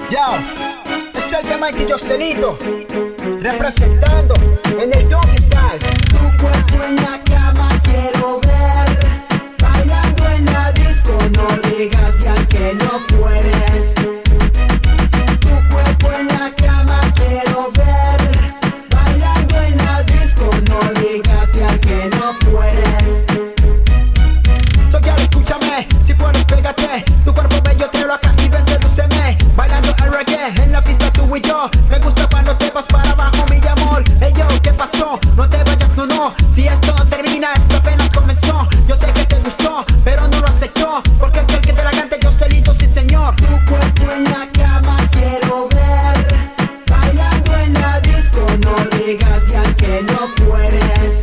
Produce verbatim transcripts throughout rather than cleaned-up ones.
Yo, es el tema de Joselito, representando en el Doggy Style. Tu cuerpo en la cama quiero ver, bailando en la disco, no digas ya que no puedes. Tu cuerpo en la cama quiero ver, bailando en la disco, no digas ya que no puedes. So ya escúchame, si puedes pégate, tu cuerpo bello tráelo acá y ven, sedúceme. Bailando el reggae en la pista tú y yo, me gusta cuando te vas para abajo mi amor. Hey yo, ¿qué pasó? No te vayas, no, no, si esto termina, esto apenas comenzó. Yo sé que te gustó, pero no lo aceptó, porque aquel que te la cante Joselito, sí señor. Tu cuerpo en la cama quiero ver, bailando en la disco, no digas ya que no puedes.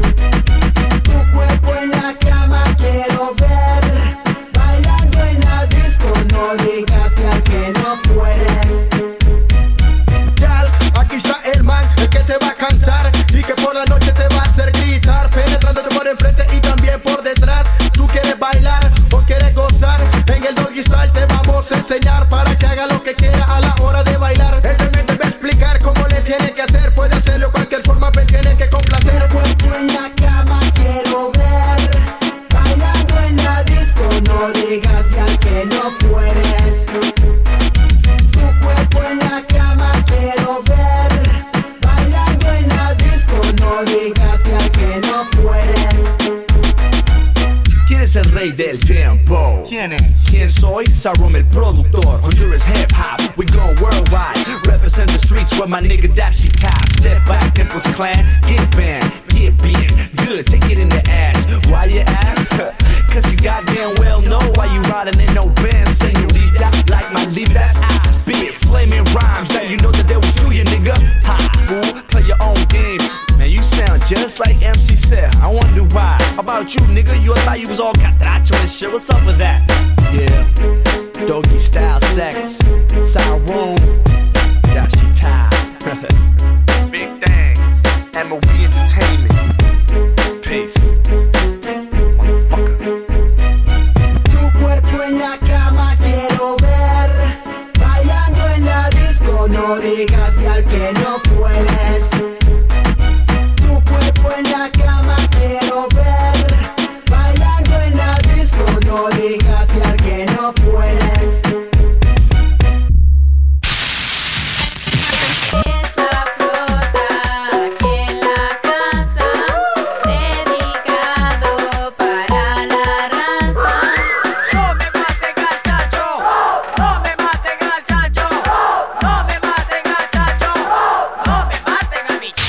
Tu cuerpo en la cama quiero ver, bailando en la disco, no digas ya que no puedes. Gal, aquí está el man, el que te va a cantar y que por la noche te va a hacer gritar, penetrándote por enfrente y también por detrás. Tú quieres bailar o quieres gozar, en el Doggy Style te vamos a enseñar para que haga lo que quiera a la hora de bailar. Él también te va a explicar cómo le tiene que hacer, puede hacerlo de cualquier forma, pero tiene que complacer. Tu cuerpo en la cama quiero ver, bailando en la disco, no digas ya que no puedes. Tu cuerpo en la cama quiero ver, bailando en la disco, no digas ya que no puedes. ¿Quién es el rey del tiempo? ¿Quién es? ¿Quién soy? Sarum el productor. Honduras hip hop, we go worldwide. Represent the streets where my nigga Dashi top. Step back, Temple's clan, get banned, get beat. Good, take it in the ass. Why you ask? Cause you goddamn well know why you riding in no Benz. Senorita, like my lead, that's I spit flaming rhymes. Now you know that they will kill you, nigga. Ha, fool, play your own game. Man, you sound just like M C said. I wonder why. How about you, nigga? You thought you was all catracho and shit. What's up with that? Yeah, Doggy Style sex, Sarum, Dashi top. Big things, M O B Entertainment. Peace, motherfucker. Tu cuerpo en la cama quiero ver, bailando en la disco, no digas ya que no puedes. Tu cuerpo en la cama quiero ver, bailando en la disco, no digas ya que no puedes. Esta flota aquí en la casa, dedicado para la raza. No me maten al chacho, no me maten al chacho, no me maten al chacho, no me maten a mi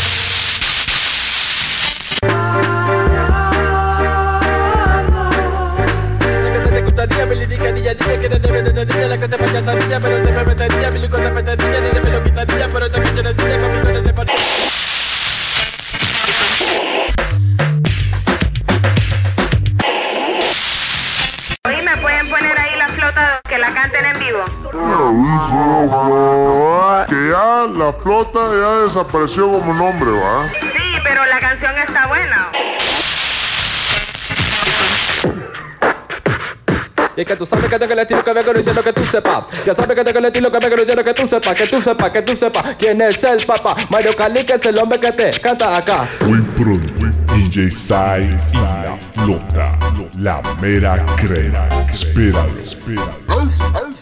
Te gustaría me le diga niña, niña que no debe de niña, la que te vaya a niña, pero te me metería, mi con la petadilla, ni me lo quitaría, pero también yo no tenía conmigo de partida. Oye, ¿me pueden poner ahí la flota que la canten en vivo? Que ya la flota ya desapareció como nombre, ¿va? Sí, pero la canción está buena. Y que tú sabes que tengo el estilo que vengo diciendo que tú sepas. Ya sabes que tengo el estilo que vengo diciendo que tú sepas. Que tú sepas, que tú sepas quién es el papá. Mario Cali, que es el hombre que te canta acá. Muy pronto, D J Sai y la flota, la mera crema. Espéralo, espéralo.